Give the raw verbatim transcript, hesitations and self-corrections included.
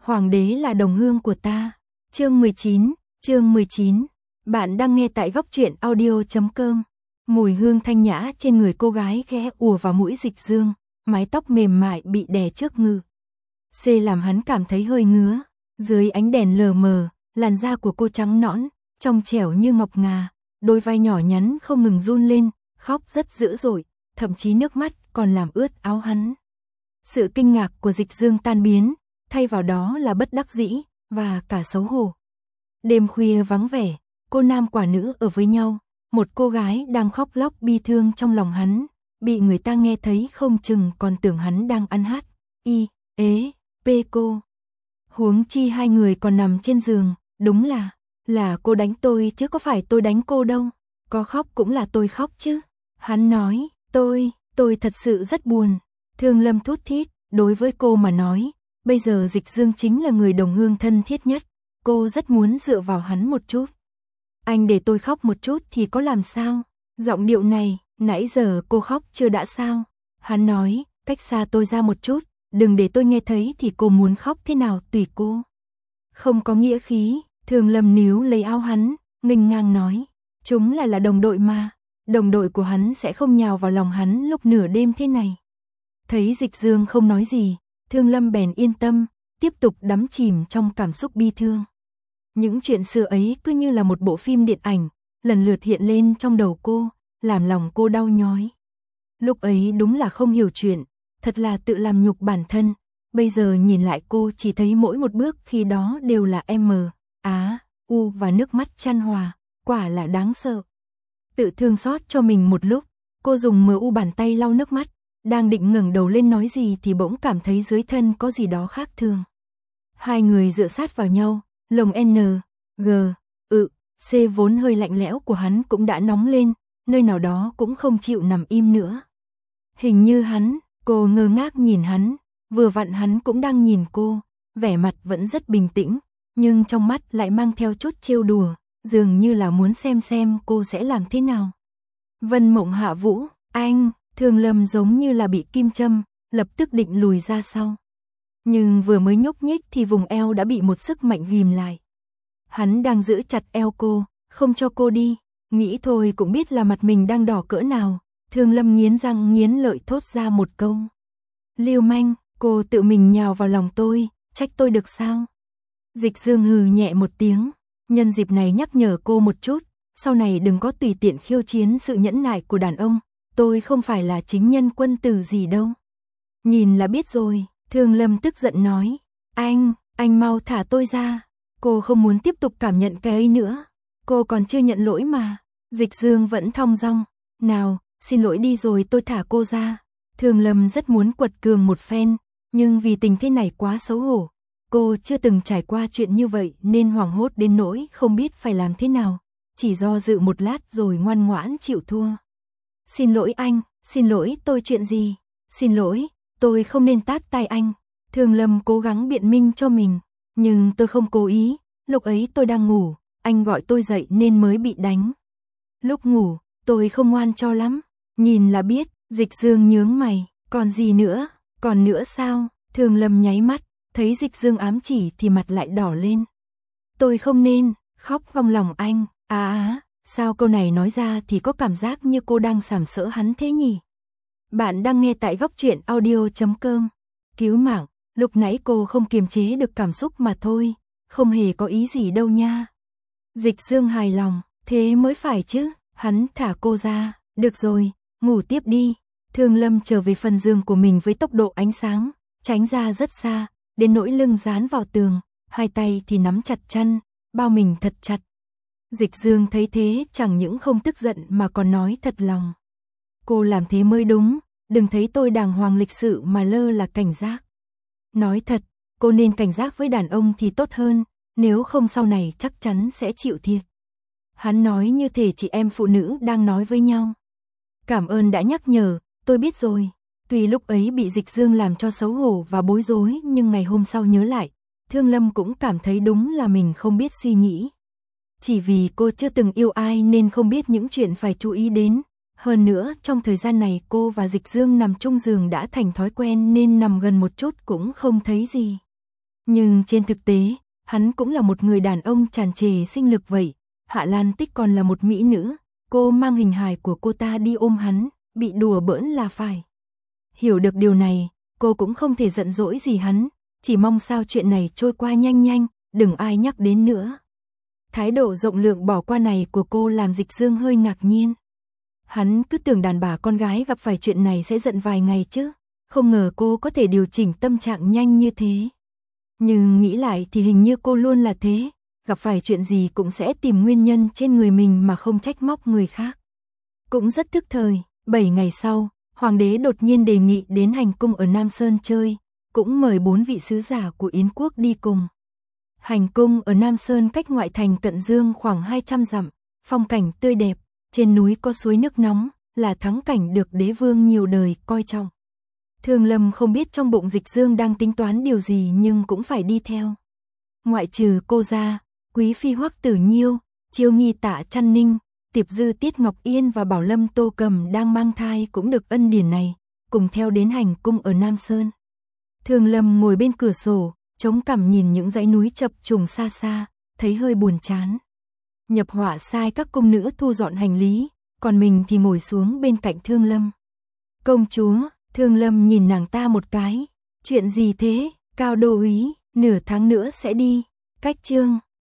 Hoàng đế là đồng hương của ta. Chương mười chín, chương mười chín. Bạn đang nghe tại góc truyện audio chấm com. Mùi hương thanh nhã trên người cô gái khẽ ùa vào mũi Dịch Dương, mái tóc mềm mại bị đè trước ngực. C làm hắn cảm thấy hơi ngứa. Dưới ánh đèn lờ mờ, làn da của cô trắng nõn, trong trẻo như ngọc ngà, đôi vai nhỏ nhắn không ngừng run lên, khóc rất dữ dội, thậm chí nước mắt còn làm ướt áo hắn. Sự kinh ngạc của Dịch Dương tan biến, thay vào đó là bất đắc dĩ và cả xấu hổ. Đêm khuya vắng vẻ, cô nam quả nữ ở với nhau, một cô gái đang khóc lóc bi thương trong lòng hắn, bị người ta nghe thấy không chừng còn tưởng hắn đang ăn hát, y, ế, pê cô. Huống chi hai người còn nằm trên giường, đúng là, là cô đánh tôi chứ có phải tôi đánh cô đâu, có khóc cũng là tôi khóc chứ. Hắn nói, tôi, tôi thật sự rất buồn. Thương Lâm thút thít, đối với cô mà nói, bây giờ Dịch Dương chính là người đồng hương thân thiết nhất, cô rất muốn dựa vào hắn một chút. Anh để tôi khóc một chút thì có làm sao? Giọng điệu này, nãy giờ cô khóc chưa đã sao? Hắn nói, cách xa tôi ra một chút, đừng để tôi nghe thấy thì cô muốn khóc thế nào tùy cô. Không có nghĩa khí, Thương Lâm níu lấy áo hắn, nghênh ngang nói, chúng là là đồng đội mà, đồng đội của hắn sẽ không nhào vào lòng hắn lúc nửa đêm thế này. Thấy Dịch Dương không nói gì, Thương Lâm bèn yên tâm, tiếp tục đắm chìm trong cảm xúc bi thương. Những chuyện xưa ấy cứ như là một bộ phim điện ảnh, lần lượt hiện lên trong đầu cô, làm lòng cô đau nhói. Lúc ấy đúng là không hiểu chuyện, thật là tự làm nhục bản thân, bây giờ nhìn lại cô chỉ thấy mỗi một bước khi đó đều là M, Á, U và nước mắt chan hòa, quả là đáng sợ. Tự thương xót cho mình một lúc, cô dùng mờ u bàn tay lau nước mắt, đang định ngẩng đầu lên nói gì thì bỗng cảm thấy dưới thân có gì đó khác thường. Hai người dựa sát vào nhau, lồng N, G, ự, C vốn hơi lạnh lẽo của hắn cũng đã nóng lên, nơi nào đó cũng không chịu nằm im nữa. Hình như hắn, cô ngơ ngác nhìn hắn, vừa vặn hắn cũng đang nhìn cô, vẻ mặt vẫn rất bình tĩnh, nhưng trong mắt lại mang theo chút trêu đùa, dường như là muốn xem xem cô sẽ làm thế nào. Vân Mộng Hạ Vũ, anh, Thương Lâm giống như là bị kim châm, lập tức định lùi ra sau. Nhưng vừa mới nhúc nhích thì vùng eo đã bị một sức mạnh ghim lại. Hắn đang giữ chặt eo cô, không cho cô đi, nghĩ thôi cũng biết là mặt mình đang đỏ cỡ nào. Thương Lâm nghiến răng nghiến lợi thốt ra một câu. Lưu manh, cô tự mình nhào vào lòng tôi, trách tôi được sao? Dịch Dương hừ nhẹ một tiếng, nhân dịp này nhắc nhở cô một chút, sau này đừng có tùy tiện khiêu chiến sự nhẫn nại của đàn ông, tôi không phải là chính nhân quân tử gì đâu. Nhìn là biết rồi, Thương Lâm tức giận nói, anh, anh mau thả tôi ra, cô không muốn tiếp tục cảm nhận cái ấy nữa, cô còn chưa nhận lỗi mà. Dịch Dương vẫn thong dong, nào, xin lỗi đi rồi tôi thả cô ra. Thương Lâm rất muốn quật cường một phen, nhưng vì tình thế này quá xấu hổ, cô chưa từng trải qua chuyện như vậy nên hoảng hốt đến nỗi không biết phải làm thế nào, chỉ do dự một lát rồi ngoan ngoãn chịu thua. Xin lỗi anh, xin lỗi tôi chuyện gì, xin lỗi, tôi không nên tát tay anh. Thương Lâm cố gắng biện minh cho mình, nhưng tôi không cố ý, lúc ấy tôi đang ngủ, anh gọi tôi dậy nên mới bị đánh. Lúc ngủ, tôi không ngoan cho lắm, nhìn là biết. Dịch Dương nhướng mày, còn gì nữa, còn nữa sao? Thương Lâm nháy mắt, thấy Dịch Dương ám chỉ thì mặt lại đỏ lên. Tôi không nên khóc trong lòng anh, à á, sao câu này nói ra thì có cảm giác như cô đang sàm sỡ hắn thế nhỉ? Bạn đang nghe tại góc truyện audio chấm com. Cứu mạng, lúc nãy cô không kiềm chế được cảm xúc mà thôi, không hề có ý gì đâu nha. Dịch Dương hài lòng, thế mới phải chứ, hắn thả cô ra, được rồi, ngủ tiếp đi. Thương Lâm trở về phần giường của mình với tốc độ ánh sáng, tránh ra rất xa, đến nỗi lưng dán vào tường, hai tay thì nắm chặt chăn, bao mình thật chặt. Dịch Dương thấy thế chẳng những không tức giận mà còn nói thật lòng. Cô làm thế mới đúng, đừng thấy tôi đàng hoàng lịch sự mà lơ là cảnh giác. Nói thật, cô nên cảnh giác với đàn ông thì tốt hơn, nếu không sau này chắc chắn sẽ chịu thiệt. Hắn nói như thể chị em phụ nữ đang nói với nhau. Cảm ơn đã nhắc nhở, tôi biết rồi. Tuy lúc ấy bị Dịch Dương làm cho xấu hổ và bối rối nhưng ngày hôm sau nhớ lại, Thương Lâm cũng cảm thấy đúng là mình không biết suy nghĩ. Chỉ vì cô chưa từng yêu ai nên không biết những chuyện phải chú ý đến. Hơn nữa trong thời gian này cô và Dịch Dương nằm chung giường đã thành thói quen nên nằm gần một chút cũng không thấy gì. Nhưng trên thực tế, hắn cũng là một người đàn ông tràn trề sinh lực vậy. Hạ Lan Tích còn là một mỹ nữ, cô mang hình hài của cô ta đi ôm hắn, bị đùa bỡn là phải. Hiểu được điều này, cô cũng không thể giận dỗi gì hắn, chỉ mong sao chuyện này trôi qua nhanh nhanh, đừng ai nhắc đến nữa. Thái độ rộng lượng bỏ qua này của cô làm Dịch Dương hơi ngạc nhiên. Hắn cứ tưởng đàn bà con gái gặp phải chuyện này sẽ giận vài ngày chứ, không ngờ cô có thể điều chỉnh tâm trạng nhanh như thế. Nhưng nghĩ lại thì hình như cô luôn là thế, gặp phải chuyện gì cũng sẽ tìm nguyên nhân trên người mình mà không trách móc người khác. Cũng rất thức thời, bảy ngày sau, Hoàng đế đột nhiên đề nghị đến hành cung ở Nam Sơn chơi, cũng mời bốn vị sứ giả của Yến quốc đi cùng. Hành cung ở Nam Sơn cách ngoại thành Cận Dương khoảng hai trăm dặm, phong cảnh tươi đẹp, trên núi có suối nước nóng, là thắng cảnh được đế vương nhiều đời coi trọng. Thương Lâm không biết trong bụng Dịch Dương đang tính toán điều gì nhưng cũng phải đi theo. Ngoại trừ cô ra, Quý phi Hoắc Tử Nhiêu, Chiêu Nghi Tạ Trăn Ninh, Tiệp Dư Tiết Ngọc Yên và Bảo Lâm Tô Cầm đang mang thai cũng được ân điển này, cùng theo đến hành cung ở Nam Sơn. Thương Lâm ngồi bên cửa sổ, chống cằm nhìn những dãy núi chập trùng xa xa, thấy hơi buồn chán. Nhập Họa sai các cung nữ thu dọn hành lý, còn mình thì ngồi xuống bên cạnh Thương Lâm. Công chúa, Thương Lâm nhìn nàng ta một cái, chuyện gì thế, Cao đô úy, nửa tháng nữa sẽ đi, cách chương.